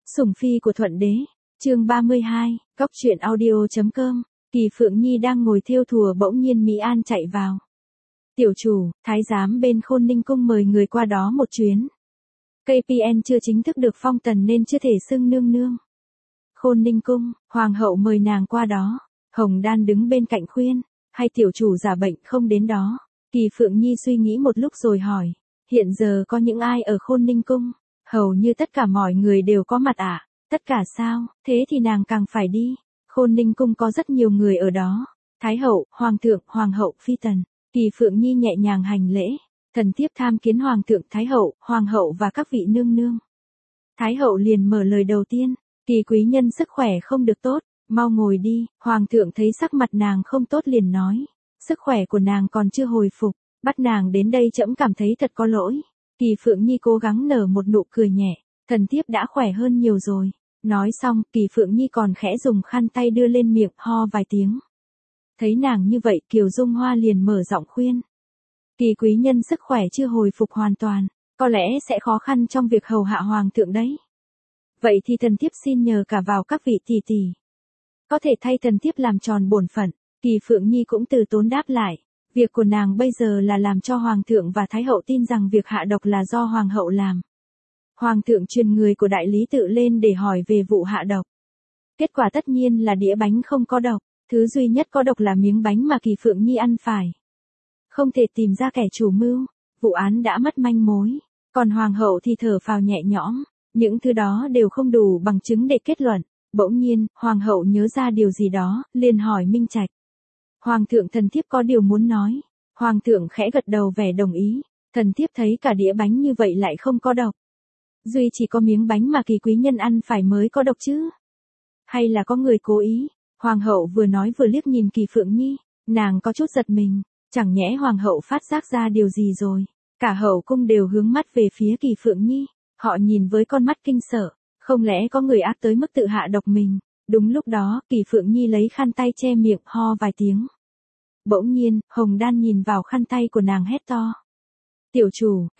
Sủng phi của Thuận Đế, chương 32, Góc truyện audio.com, Kỳ Phượng Nhi đang ngồi thêu thùa bỗng nhiên Mỹ An chạy vào. Tiểu chủ, thái giám bên Khôn Ninh Cung mời người qua đó một chuyến. KPN chưa chính thức được phong tần nên chưa thể xưng nương nương. Khôn Ninh Cung, hoàng hậu mời nàng qua đó. Hồng Đan đứng bên cạnh khuyên, hay tiểu chủ giả bệnh không đến đó. Kỳ Phượng Nhi suy nghĩ một lúc rồi hỏi, hiện giờ có những ai ở Khôn Ninh Cung? Hầu như tất cả mọi người đều có mặt ạ. Tất cả sao, thế thì nàng càng phải đi. Khôn Ninh Cung có rất nhiều người ở đó. Thái hậu, hoàng thượng, hoàng hậu, phi tần. Kỳ Phượng Nhi nhẹ nhàng hành lễ. Thần thiếp tham kiến hoàng thượng, thái hậu, hoàng hậu và các vị nương nương. Thái hậu liền mở lời đầu tiên. Kỳ quý nhân sức khỏe không được tốt, mau ngồi đi. Hoàng thượng thấy sắc mặt nàng không tốt liền nói. Sức khỏe của nàng còn chưa hồi phục. Bắt nàng đến đây trẫm cảm thấy thật có lỗi. Kỳ Phượng Nhi cố gắng nở một nụ cười nhẹ. Thần thiếp đã khỏe hơn nhiều rồi. Nói xong, Kỳ Phượng Nhi còn khẽ dùng khăn tay đưa lên miệng ho vài tiếng. Thấy nàng như vậy, Kiều Dung Hoa liền mở giọng khuyên. Kỳ quý nhân sức khỏe chưa hồi phục hoàn toàn, có lẽ sẽ khó khăn trong việc hầu hạ hoàng thượng đấy. Vậy thì thần thiếp xin nhờ cả vào các vị tỷ tỷ. Có thể thay thần thiếp làm tròn bổn phận. Kỳ Phượng Nhi cũng từ tốn đáp lại. Việc của nàng bây giờ là làm cho hoàng thượng và thái hậu tin rằng việc hạ độc là do hoàng hậu làm. Hoàng thượng truyền người của đại lý tự lên để hỏi về vụ hạ độc. Kết quả tất nhiên là đĩa bánh không có độc, thứ duy nhất có độc là miếng bánh mà Kỳ Phượng Nhi ăn phải. Không thể tìm ra kẻ chủ mưu, vụ án đã mất manh mối, còn hoàng hậu thì thở phào nhẹ nhõm, những thứ đó đều không đủ bằng chứng để kết luận. Bỗng nhiên, hoàng hậu nhớ ra điều gì đó, liền hỏi Minh Trạch. Hoàng thượng, thần thiếp có điều muốn nói. Hoàng thượng khẽ gật đầu vẻ đồng ý, thần thiếp thấy cả đĩa bánh như vậy lại không có độc. Duy chỉ có miếng bánh mà Kỳ quý nhân ăn phải mới có độc chứ. Hay là có người cố ý? Hoàng hậu vừa nói vừa liếc nhìn Kỳ Phượng Nhi, nàng có chút giật mình, chẳng nhẽ hoàng hậu phát giác ra điều gì rồi. Cả hậu cung đều hướng mắt về phía Kỳ Phượng Nhi, họ nhìn với con mắt kinh sợ, không lẽ có người ác tới mức tự hạ độc mình. Đúng lúc đó, Kỳ Phượng Nhi lấy khăn tay che miệng ho vài tiếng. Bỗng nhiên, Hồng Đan nhìn vào khăn tay của nàng hét to. Tiểu chủ,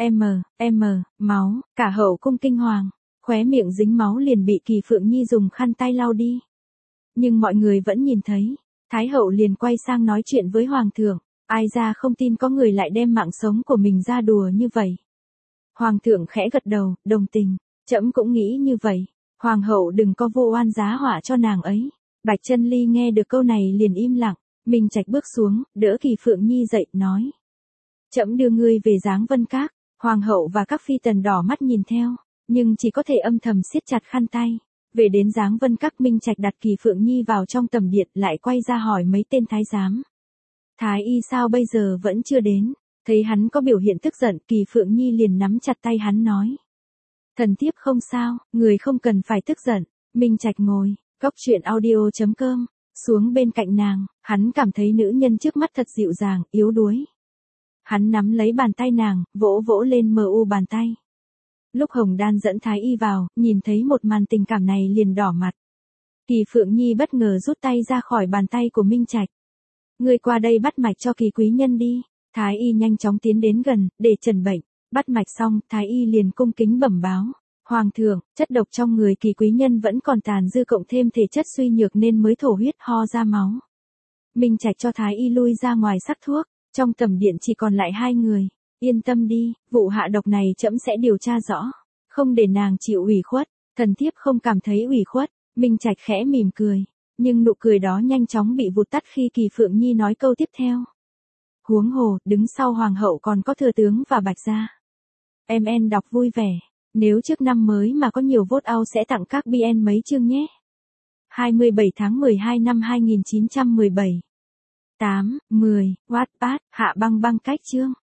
máu, cả hậu cung kinh hoàng, khóe miệng dính máu liền bị Kỳ Phượng Nhi dùng khăn tay lau đi. Nhưng mọi người vẫn nhìn thấy, Thái hậu liền quay sang nói chuyện với hoàng thượng, ai ra không tin có người lại đem mạng sống của mình ra đùa như vậy. Hoàng thượng khẽ gật đầu, đồng tình, trẫm cũng nghĩ như vậy, hoàng hậu đừng có vô oan giá họa cho nàng ấy. Bạch Chân Ly nghe được câu này liền im lặng, Minh Trạch bước xuống, đỡ Kỳ Phượng Nhi dậy, nói. Trẫm đưa ngươi về Giáng Vân Các. Hoàng hậu và các phi tần đỏ mắt nhìn theo, nhưng chỉ có thể âm thầm siết chặt khăn tay. Về đến Giáng Vân Các, Minh Trạch đặt Kỳ Phượng Nhi vào trong tầm điện, lại quay ra hỏi mấy tên thái giám. Thái y sao bây giờ vẫn chưa đến? Thấy hắn có biểu hiện tức giận, Kỳ Phượng Nhi liền nắm chặt tay hắn nói. Thần thiếp không sao, người không cần phải tức giận. Minh Trạch ngồi, Góc truyện audio.com, xuống bên cạnh nàng, hắn cảm thấy nữ nhân trước mắt thật dịu dàng, yếu đuối. Hắn nắm lấy bàn tay nàng, vỗ vỗ lên mu bàn tay. Lúc Hồng Đan dẫn Thái y vào, nhìn thấy một màn tình cảm này liền đỏ mặt. Kỳ Phượng Nhi bất ngờ rút tay ra khỏi bàn tay của Minh Trạch. Ngươi qua đây bắt mạch cho Kỳ quý nhân đi. Thái y nhanh chóng tiến đến gần, để trần bệnh. Bắt mạch xong, Thái y liền cung kính bẩm báo. Hoàng thượng, chất độc trong người Kỳ quý nhân vẫn còn tàn dư, cộng thêm thể chất suy nhược nên mới thổ huyết ho ra máu. Minh Trạch cho Thái y lui ra ngoài sắc thuốc. Trong tầm điện chỉ còn lại hai người. Yên tâm đi, vụ hạ độc này trẫm sẽ điều tra rõ, không để nàng chịu ủy khuất. Thần thiếp không cảm thấy ủy khuất. Minh Trạch khẽ mỉm cười, nhưng nụ cười đó nhanh chóng bị vụt tắt khi Kỳ Phượng Nhi nói câu tiếp theo. Huống hồ, đứng sau hoàng hậu còn có thừa tướng và Bạch gia. MN đọc vui vẻ. Nếu trước năm mới mà có nhiều vote out sẽ tặng các BN mấy chương nhé. 27 tháng 12 năm 2917. 8, 10, Wattpad, Hạ Băng Băng cách chương.